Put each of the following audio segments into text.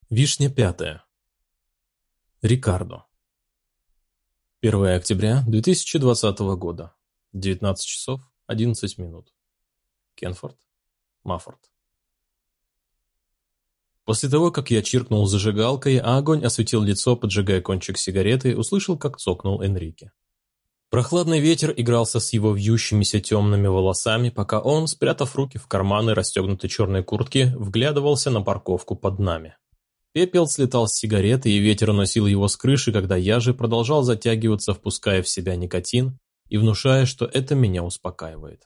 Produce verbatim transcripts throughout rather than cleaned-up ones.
Вишня пятая. Рикардо. первое октября две тысячи двадцатого года. девятнадцать часов одиннадцать минут. Кенфорд, Маффорд. После того, как я чиркнул зажигалкой, а огонь осветил лицо, поджигая кончик сигареты, услышал, как цокнул Энрике. Прохладный ветер игрался с его вьющимися темными волосами, пока он, спрятав руки в карманы расстегнутой черной куртки, вглядывался на парковку под нами. Пепел слетал с сигареты, и ветер уносил его с крыши, когда я же продолжал затягиваться, впуская в себя никотин и внушая, что это меня успокаивает.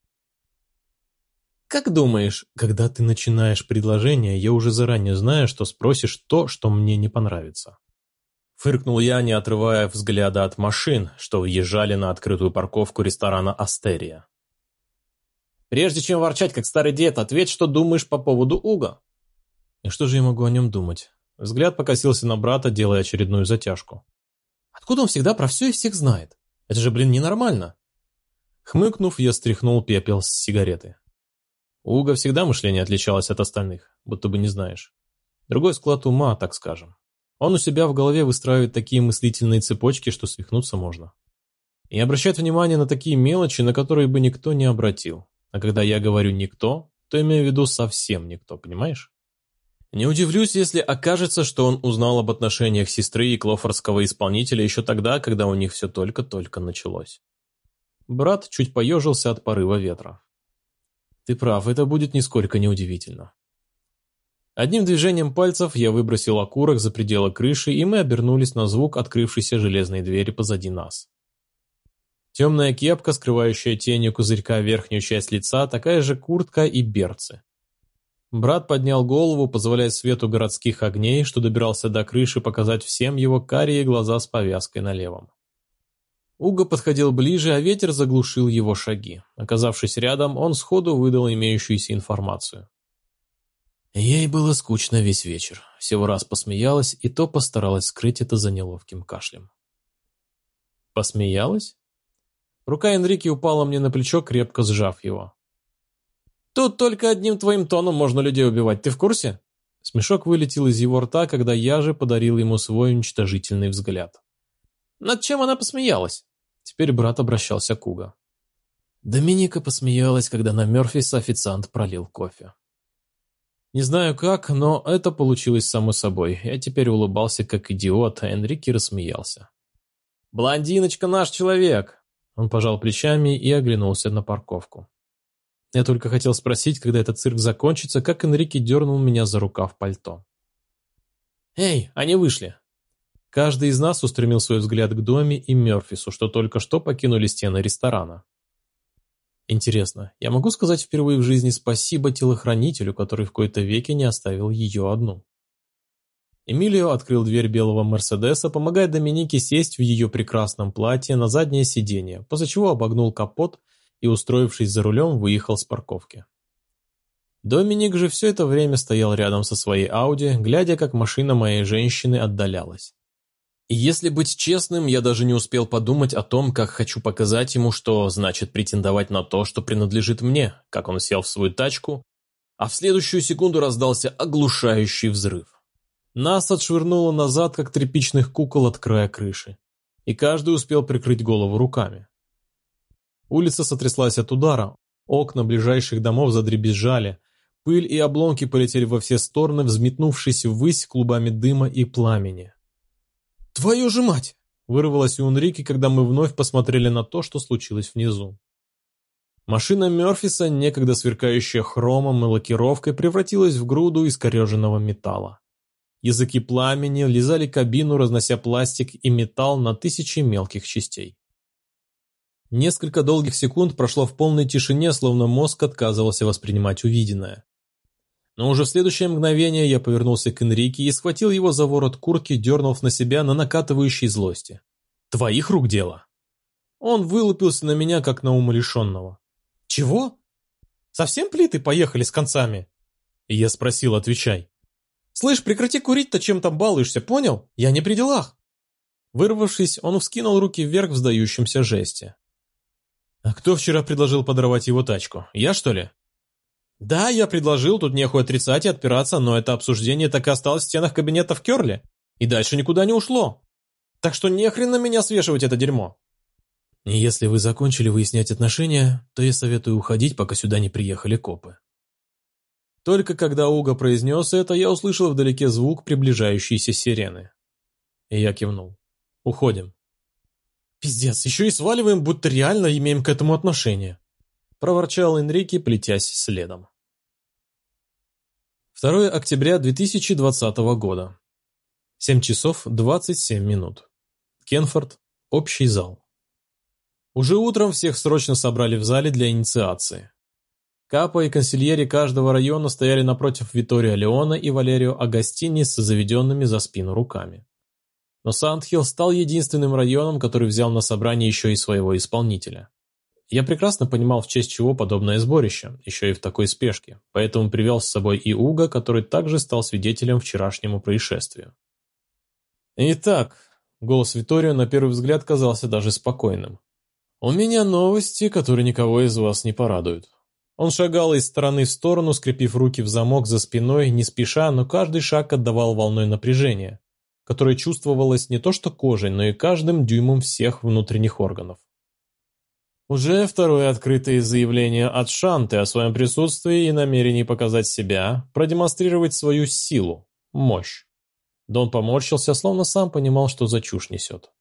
«Как думаешь, когда ты начинаешь предложение, я уже заранее знаю, что спросишь то, что мне не понравится?» Фыркнул я, не отрывая взгляда от машин, что въезжали на открытую парковку ресторана «Астерия». «Прежде чем ворчать, как старый дед, ответь, что думаешь по поводу Уго». И что же я могу о нем думать? Взгляд покосился на брата, делая очередную затяжку. Откуда он всегда про все и всех знает? Это же, блин, ненормально. Хмыкнув, я стряхнул пепел с сигареты. У Уго всегда мышление отличалось от остальных, будто бы не знаешь. Другой склад ума, так скажем. Он у себя в голове выстраивает такие мыслительные цепочки, что свихнуться можно. И обращает внимание на такие мелочи, на которые бы никто не обратил. А когда я говорю «никто», то имею в виду совсем никто, понимаешь? Не удивлюсь, если окажется, что он узнал об отношениях сестры и клофордского исполнителя еще тогда, когда у них все только-только началось. Брат чуть поежился от порыва ветра. Ты прав, это будет нисколько неудивительно. Одним движением пальцев я выбросил окурок за пределы крыши, и мы обернулись на звук открывшейся железной двери позади нас. Темная кепка, скрывающая тенью козырька верхнюю часть лица, такая же куртка и берцы. Брат поднял голову, позволяя свету городских огней, что добирался до крыши, показать всем его карие глаза с повязкой на левом. Уго подходил ближе, а ветер заглушил его шаги. Оказавшись рядом, он сходу выдал имеющуюся информацию. Ей было скучно весь вечер. Всего раз посмеялась, и то постаралась скрыть это за неловким кашлем. Посмеялась? Рука Энрике упала мне на плечо, крепко сжав его. «Тут только одним твоим тоном можно людей убивать, ты в курсе?» Смешок вылетел из его рта, когда я же подарил ему свой уничтожительный взгляд. «Над чем она посмеялась?» Теперь брат обращался к Уго. Доминика посмеялась, когда на Мёрфиса официант пролил кофе. Не знаю как, но это получилось само собой. Я теперь улыбался как идиот, а Энрике рассмеялся. «Блондиночка наш человек!» Он пожал плечами и оглянулся на парковку. Я только хотел спросить, когда этот цирк закончится, как Энрике дернул меня за рукав пальто. «Эй, они вышли!» Каждый из нас устремил свой взгляд к Доме и Мёрфису, что только что покинули стены ресторана. Интересно, я могу сказать впервые в жизни спасибо телохранителю, который в кои-то веки не оставил ее одну? Эмилио открыл дверь белого Мерседеса, помогая Доминике сесть в ее прекрасном платье на заднее сиденье, после чего обогнул капот и, устроившись за рулем, выехал с парковки. Доминик же все это время стоял рядом со своей Ауди, глядя, как машина моей женщины отдалялась. И если быть честным, я даже не успел подумать о том, как хочу показать ему, что значит претендовать на то, что принадлежит мне, как он сел в свою тачку, а в следующую секунду раздался оглушающий взрыв. Нас отшвырнуло назад, как тряпичных кукол от края крыши, и каждый успел прикрыть голову руками. Улица сотряслась от удара, окна ближайших домов задребезжали, пыль и обломки полетели во все стороны, взметнувшись ввысь клубами дыма и пламени. «Твою же мать!» – вырвалось у Энрике, когда мы вновь посмотрели на то, что случилось внизу. Машина Мёрфиса, некогда сверкающая хромом и лакировкой, превратилась в груду искореженного металла. Языки пламени лизали кабину, разнося пластик и металл на тысячи мелких частей. Несколько долгих секунд прошло в полной тишине, словно мозг отказывался воспринимать увиденное. Но уже в следующее мгновение я повернулся к Энрике и схватил его за ворот куртки, дернув на себя на накатывающей злости. «Твоих рук дело!» Он вылупился на меня, как на умалишенного. «Чего? Совсем плиты поехали с концами?» И я спросил, отвечай. «Слышь, прекрати курить-то, чем там балуешься, понял? Я не при делах!» Вырвавшись, он вскинул руки вверх в сдающемся жесте. «А кто вчера предложил подорвать его тачку? Я, что ли?» Да, я предложил, тут нехуй отрицать и отпираться, но это обсуждение так и осталось в стенах кабинета в Кёрле. И дальше никуда не ушло. Так что нехрен на меня свешивать это дерьмо. И если вы закончили выяснять отношения, то я советую уходить, пока сюда не приехали копы. Только когда Уго произнес это, я услышал вдалеке звук приближающейся сирены. И я кивнул. Уходим. Пиздец, еще и сваливаем, будто реально имеем к этому отношение. Проворчал Энрике, плетясь следом. второе октября две тысячи двадцатого года. семь часов двадцать семь минут. Кенфорд. Общий зал. Уже утром всех срочно собрали в зале для инициации. Капо и консильери каждого района стояли напротив Витторио Леона и Валерио Агастини с заведенными за спину руками. Но Сандхилл стал единственным районом, который взял на собрание еще и своего исполнителя. Я прекрасно понимал, в честь чего подобное сборище, еще и в такой спешке, поэтому привел с собой и Уго, который также стал свидетелем вчерашнему происшествию. Итак, голос Витторио на первый взгляд казался даже спокойным. «У меня новости, которые никого из вас не порадуют». Он шагал из стороны в сторону, скрепив руки в замок за спиной, не спеша, но каждый шаг отдавал волной напряжения, которое чувствовалось не то что кожей, но и каждым дюймом всех внутренних органов. Уже второе открытое заявление от Шанты о своем присутствии и намерении показать себя, продемонстрировать свою силу, мощь. Дон поморщился, словно сам понимал, что за чушь несет.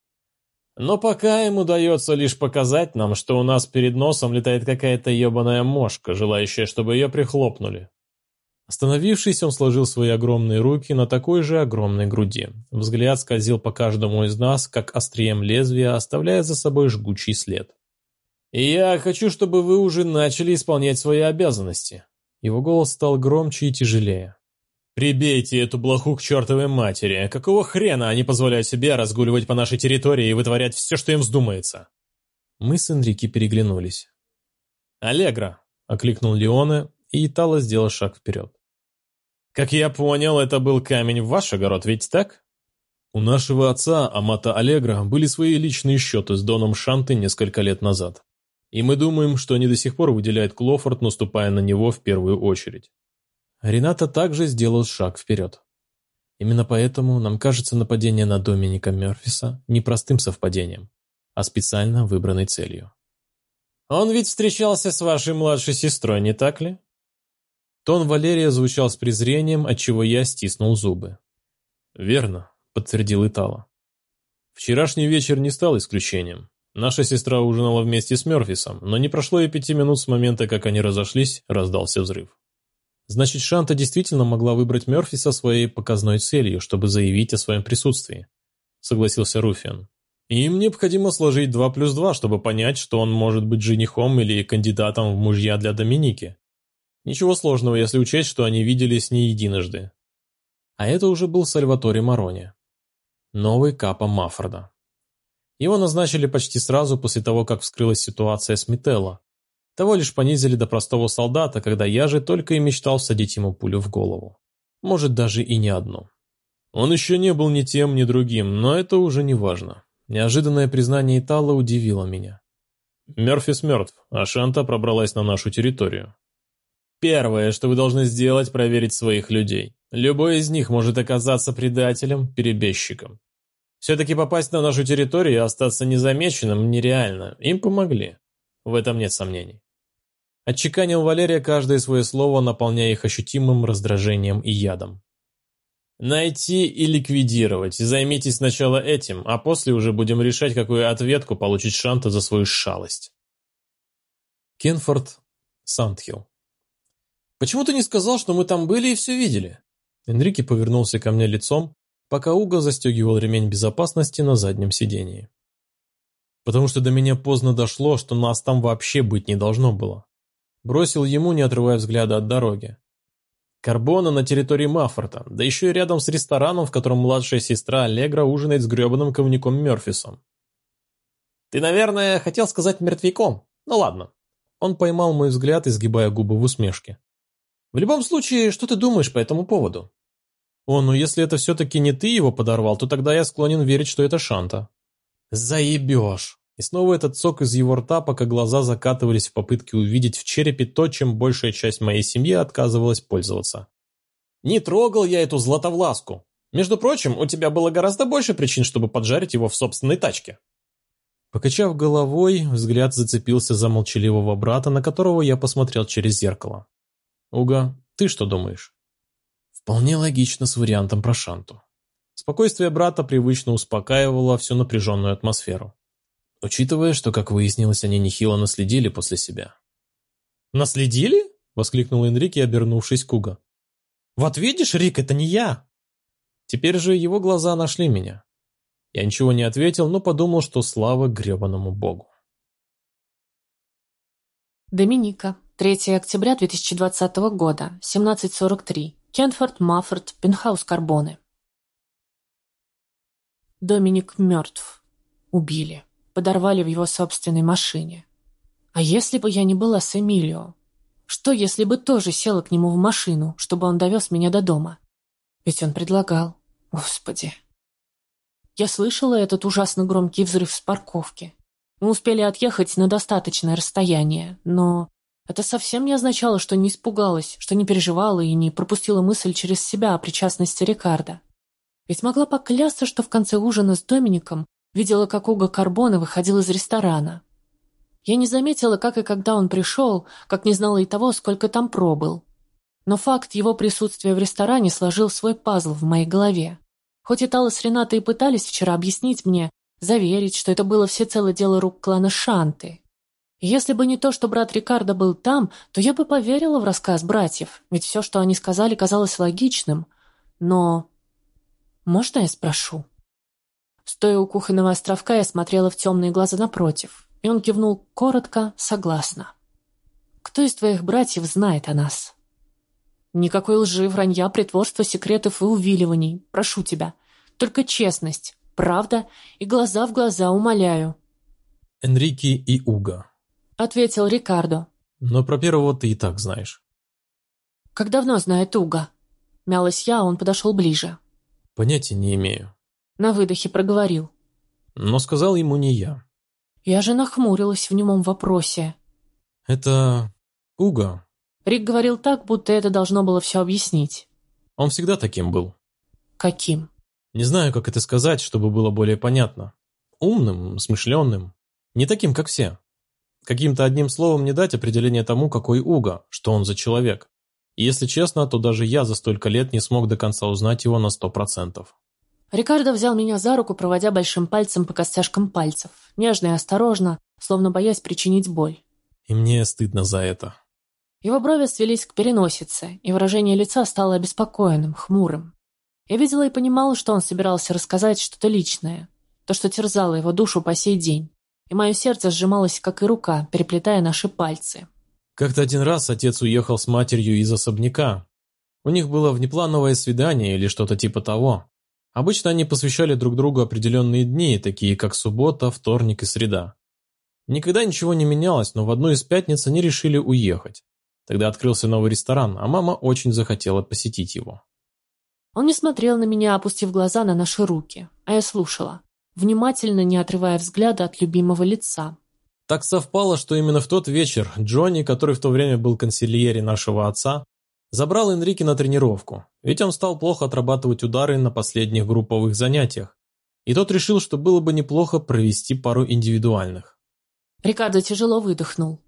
Но пока им удается лишь показать нам, что у нас перед носом летает какая-то ебаная мошка, желающая, чтобы ее прихлопнули. Остановившись, он сложил свои огромные руки на такой же огромной груди. Взгляд скользил по каждому из нас, как острием лезвия, оставляя за собой жгучий след. «И я хочу, чтобы вы уже начали исполнять свои обязанности». Его голос стал громче и тяжелее. «Прибейте эту блоху к чертовой матери! Какого хрена они позволяют себе разгуливать по нашей территории и вытворять все, что им вздумается?» Мы с Энрике переглянулись. «Аллегро!» — окликнул Леоне, и Итало сделал шаг вперед. «Как я понял, это был камень в ваш огород, ведь так?» У нашего отца, Амато Аллегро, были свои личные счеты с Доном Шанты несколько лет назад. И мы думаем, что они до сих пор выделяют Клофорд, наступая на него в первую очередь. Ренато также сделал шаг вперед. Именно поэтому нам кажется нападение на Доминика Мерфиса не простым совпадением, а специально выбранной целью. «Он ведь встречался с вашей младшей сестрой, не так ли?» Тон Валерия звучал с презрением, отчего я стиснул зубы. «Верно», — подтвердил Итало. «Вчерашний вечер не стал исключением. Наша сестра ужинала вместе с Мерфисом, но не прошло и пяти минут с момента, как они разошлись, раздался взрыв. Значит, Шанта действительно могла выбрать Мерфиса своей показной целью, чтобы заявить о своем присутствии», — согласился Руфиан. «Им необходимо сложить два плюс два, чтобы понять, что он может быть женихом или кандидатом в мужья для Доминики. Ничего сложного, если учесть, что они виделись не единожды». А это уже был Сальваторе Марони, новый капо Маффорда. Его назначили почти сразу после того, как вскрылась ситуация с Мителло. Того лишь понизили до простого солдата, когда я же только и мечтал всадить ему пулю в голову. Может, даже и не одну. Он еще не был ни тем, ни другим, но это уже не важно. Неожиданное признание Итало удивило меня. «Мерфис мертв, а Шанта пробралась на нашу территорию. Первое, что вы должны сделать, проверить своих людей. Любой из них может оказаться предателем, перебежчиком. Все-таки попасть на нашу территорию и остаться незамеченным нереально. Им помогли. В этом нет сомнений». Отчеканил Валерия каждое свое слово, наполняя их ощутимым раздражением и ядом. «Найти и ликвидировать. Займитесь сначала этим, а после уже будем решать, какую ответку получит Шанта за свою шалость». Кенфорд, Сандхилл. «Почему ты не сказал, что мы там были и все видели?» Энрике повернулся ко мне лицом, пока Уго застегивал ремень безопасности на заднем сидении. «Потому что до меня поздно дошло, что нас там вообще быть не должно было». Бросил ему, не отрывая взгляда от дороги. Карбона на территории Маффорта, да еще и рядом с рестораном, в котором младшая сестра Аллегро ужинает с гребаным ковняком Мерфисом. «Ты, наверное, хотел сказать мертвяком? Ну ладно». Он поймал мой взгляд, изгибая губы в усмешке. «В любом случае, что ты думаешь по этому поводу?» «О, ну если это все-таки не ты его подорвал, то тогда я склонен верить, что это Шанта». «Заебешь!» И снова этот сок из его рта, пока глаза закатывались в попытке увидеть в черепе то, чем большая часть моей семьи отказывалась пользоваться. «Не трогал я эту златовласку. Между прочим, у тебя было гораздо больше причин, чтобы поджарить его в собственной тачке». Покачав головой, взгляд зацепился за молчаливого брата, на которого я посмотрел через зеркало. «Уга, ты что думаешь?» Вполне логично с вариантом про Шанту. Спокойствие брата привычно успокаивало всю напряженную атмосферу. Учитывая, что, как выяснилось, они нехило наследили после себя. «Наследили?» — воскликнул Энрике, обернувшись к Уго. «Вот видишь, Рик, это не я!» Теперь же его глаза нашли меня. Я ничего не ответил, но подумал, что слава гребаному богу. Доминика. третьего октября две тысячи двадцатого года. семнадцать сорок три. Кенфорд, Маффорд, пентхаус Карбоне. Доминик мертв. Убили. Подорвали в его собственной машине. А если бы я не была с Эмилио? Что, если бы тоже села к нему в машину, чтобы он довез меня до дома? Ведь он предлагал. Господи. Я слышала этот ужасно громкий взрыв с парковки. Мы успели отъехать на достаточное расстояние, но это совсем не означало, что не испугалась, что не переживала и не пропустила мысль через себя о причастности Рикардо. Ведь могла поклясться, что в конце ужина с Домиником видела, как Уго Карбоне выходил из ресторана. Я не заметила, как и когда он пришел, как не знала и того, сколько там пробыл. Но факт его присутствия в ресторане сложил свой пазл в моей голове. Хоть и Тала с Ренатой и пытались вчера объяснить мне, заверить, что это было всецело дело рук клана Шанты. И если бы не то, что брат Рикардо был там, то я бы поверила в рассказ братьев, ведь все, что они сказали, казалось логичным. Но... Можно я спрошу? Стоя у кухонного островка, я смотрела в темные глаза напротив, и он кивнул коротко, согласно. «Кто из твоих братьев знает о нас?» «Никакой лжи, вранья, притворства, секретов и увиливаний. Прошу тебя. Только честность, правда и глаза в глаза, умоляю». «Энрике и Уго», — ответил Рикардо. «Но про первого ты и так знаешь». «Как давно знает Уго?» Мялась я, а он подошел ближе. «Понятия не имею». На выдохе проговорил. Но сказал ему не я. Я же нахмурилась в немом вопросе. «Это... Уго». Рик говорил так, будто это должно было все объяснить. Он всегда таким был. Каким? Не знаю, как это сказать, чтобы было более понятно. Умным, смышленным. Не таким, как все. Каким-то одним словом не дать определение тому, какой Уго, что он за человек. И если честно, то даже я за столько лет не смог до конца узнать его на сто процентов. Рикардо взял меня за руку, проводя большим пальцем по костяшкам пальцев. Нежно и осторожно, словно боясь причинить боль. И мне стыдно за это. Его брови свелись к переносице, и выражение лица стало обеспокоенным, хмурым. Я видела и понимала, что он собирался рассказать что-то личное, то, что терзало его душу по сей день, и мое сердце сжималось, как и рука, переплетая наши пальцы. Как-то один раз отец уехал с матерью из особняка. У них было внеплановое свидание или что-то типа того. Обычно они посвящали друг другу определенные дни, такие как суббота, вторник и среда. Никогда ничего не менялось, но в одну из пятниц они решили уехать. Тогда открылся новый ресторан, а мама очень захотела посетить его. Он не смотрел на меня, опустив глаза на наши руки, а я слушала, внимательно не отрывая взгляда от любимого лица. Так совпало, что именно в тот вечер Джонни, который в то время был консильери нашего отца, забрал Энрике на тренировку, ведь он стал плохо отрабатывать удары на последних групповых занятиях, и тот решил, что было бы неплохо провести пару индивидуальных. Рикардо тяжело выдохнул.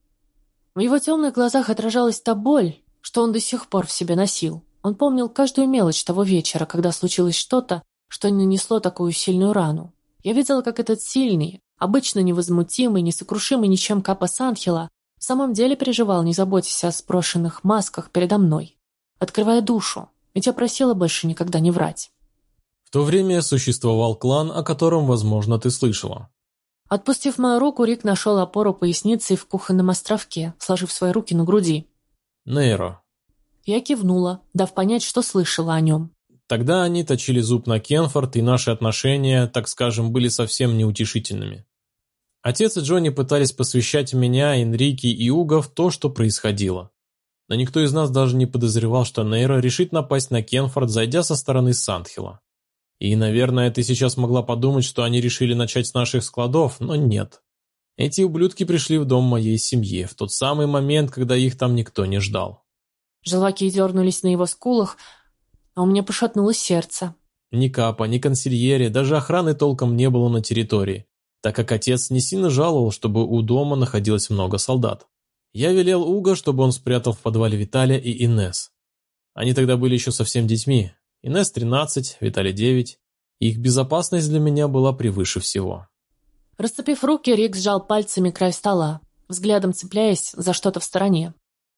В его темных глазах отражалась та боль, что он до сих пор в себе носил. Он помнил каждую мелочь того вечера, когда случилось что-то, что нанесло такую сильную рану. Я видела, как этот сильный, обычно невозмутимый, несокрушимый ничем Капа Санхела в самом деле переживал, не заботясь о сброшенных масках передо мной, открывая душу, ведь я просила больше никогда не врать. В то время существовал клан, о котором, возможно, ты слышала. Отпустив мою руку, Рик нашел опору поясницей в кухонном островке, сложив свои руки на груди. Нейро. Я кивнула, дав понять, что слышала о нем. Тогда они точили зуб на Кенфорд, и наши отношения, так скажем, были совсем неутешительными. Отец и Джонни пытались посвящать меня, Энрике и Уго в то, что происходило. Но никто из нас даже не подозревал, что Нейро решит напасть на Кенфорд, зайдя со стороны Сандхила. И, наверное, ты сейчас могла подумать, что они решили начать с наших складов, но нет. Эти ублюдки пришли в дом моей семьи в тот самый момент, когда их там никто не ждал. Желваки дернулись на его скулах, а у меня пошатнулось сердце. Ни капа, ни консильери, даже охраны толком не было на территории, так как отец не сильно жаловал, чтобы у дома находилось много солдат. Я велел Уго, чтобы он спрятал в подвале Виталия и Инесс. Они тогда были еще совсем детьми. Инесс тринадцать, Виталий девять. Их безопасность для меня была превыше всего. Расцепив руки, Рик сжал пальцами край стола, взглядом цепляясь за что-то в стороне.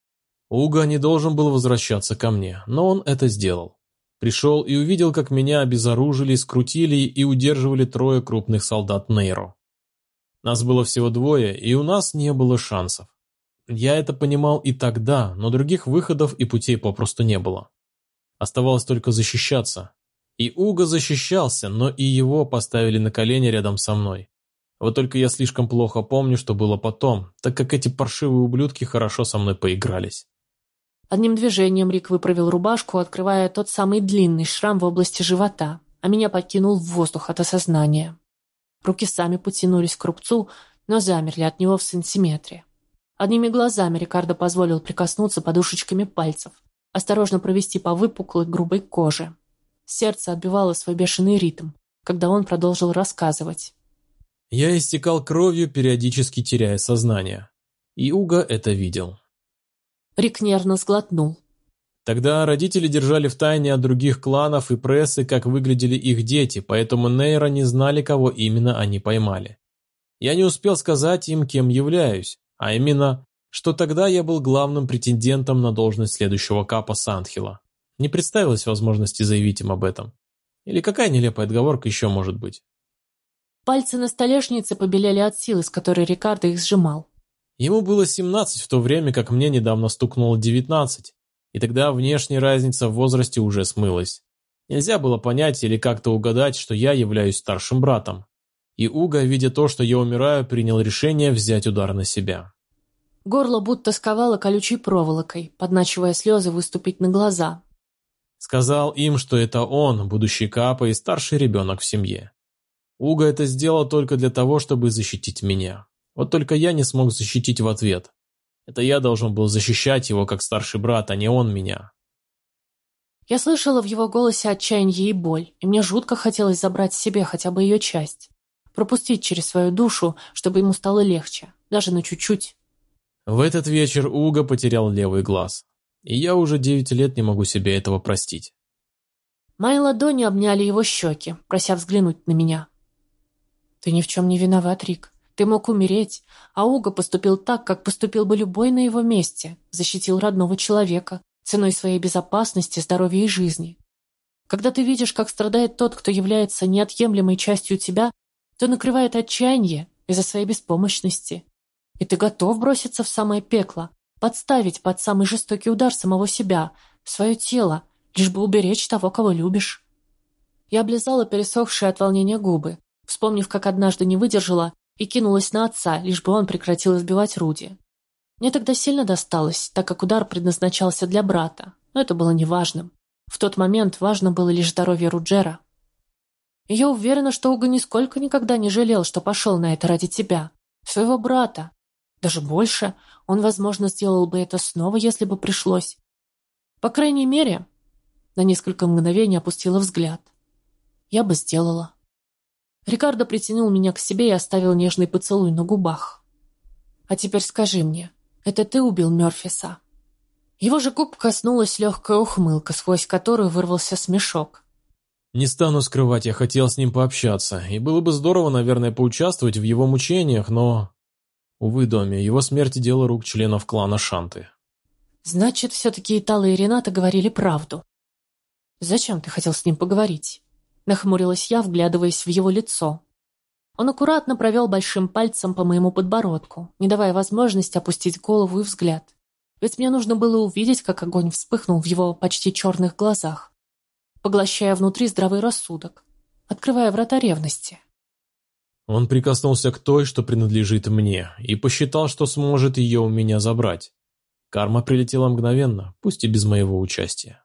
Уго не должен был возвращаться ко мне, но он это сделал. Пришел и увидел, как меня обезоружили, скрутили и удерживали трое крупных солдат Нейро. Нас было всего двое, и у нас не было шансов. Я это понимал и тогда, но других выходов и путей попросту не было. Оставалось только защищаться. И Уго защищался, но и его поставили на колени рядом со мной. Вот только я слишком плохо помню, что было потом, так как эти паршивые ублюдки хорошо со мной поигрались. Одним движением Рик выправил рубашку, открывая тот самый длинный шрам в области живота, а меня покинул в воздух от осознания. Руки сами потянулись к рубцу, но замерли от него в сантиметре. Одними глазами Рикардо позволил прикоснуться подушечками пальцев, осторожно провести по выпуклой грубой коже. Сердце отбивало свой бешеный ритм, когда он продолжил рассказывать. Я истекал кровью, периодически теряя сознание. И Уго это видел. Рик нервно сглотнул. Тогда родители держали в тайне от других кланов и прессы, как выглядели их дети, поэтому Нейро не знали, кого именно они поймали. Я не успел сказать им, кем являюсь, а именно, что тогда я был главным претендентом на должность следующего капа Сандхила. Не представилось возможности заявить им об этом. Или какая нелепая отговорка еще может быть? Пальцы на столешнице побелели от силы, с которой Рикардо их сжимал. Ему было семнадцать в то время, как мне недавно стукнуло девятнадцать, и тогда внешняя разница в возрасте уже смылась. Нельзя было понять или как-то угадать, что я являюсь старшим братом. И Уго, видя то, что я умираю, принял решение взять удар на себя. Горло будто сковало колючей проволокой, подначивая слезы выступить на глаза. Сказал им, что это он, будущий капа и старший ребенок в семье. Уго это сделал только для того, чтобы защитить меня. Вот только я не смог защитить в ответ. Это я должен был защищать его как старший брат, а не он меня. Я слышала в его голосе отчаяние и боль, и мне жутко хотелось забрать себе хотя бы ее часть. Пропустить через свою душу, чтобы ему стало легче, даже на чуть-чуть. В этот вечер Уго потерял левый глаз. И я уже девять лет не могу себе этого простить. Мои ладони обняли его щеки, прося взглянуть на меня. «Ты ни в чем не виноват, Рик. Ты мог умереть, а Уго поступил так, как поступил бы любой на его месте, защитил родного человека, ценой своей безопасности, здоровья и жизни. Когда ты видишь, как страдает тот, кто является неотъемлемой частью тебя, то накрывает отчаяние из-за своей беспомощности. И ты готов броситься в самое пекло, подставить под самый жестокий удар самого себя, свое тело, лишь бы уберечь того, кого любишь». Я облизала пересохшие от волнения губы, вспомнив, как однажды не выдержала и кинулась на отца, лишь бы он прекратил избивать Руди. Мне тогда сильно досталось, так как удар предназначался для брата, но это было неважным. В тот момент важно было лишь здоровье Руджера. И я уверена, что Уго нисколько никогда не жалел, что пошел на это ради тебя, своего брата. Даже больше, он, возможно, сделал бы это снова, если бы пришлось. По крайней мере, на несколько мгновений опустила взгляд. Я бы сделала. Рикардо притянул меня к себе и оставил нежный поцелуй на губах. «А теперь скажи мне, это ты убил Мёрфиса?» Его же губ коснулась легкая ухмылка, сквозь которую вырвался смешок. Не стану скрывать, я хотел с ним пообщаться, и было бы здорово, наверное, поучаствовать в его мучениях, но... Увы, Доми, его смерть — дело рук членов клана Шанты. Значит, все-таки Итало и Рената говорили правду. Зачем ты хотел с ним поговорить? Нахмурилась я, вглядываясь в его лицо. Он аккуратно провел большим пальцем по моему подбородку, не давая возможности опустить голову и взгляд. Ведь мне нужно было увидеть, как огонь вспыхнул в его почти черных глазах, поглощая внутри здравый рассудок, открывая врата ревности. Он прикоснулся к той, что принадлежит мне, и посчитал, что сможет ее у меня забрать. Карма прилетела мгновенно, пусть и без моего участия.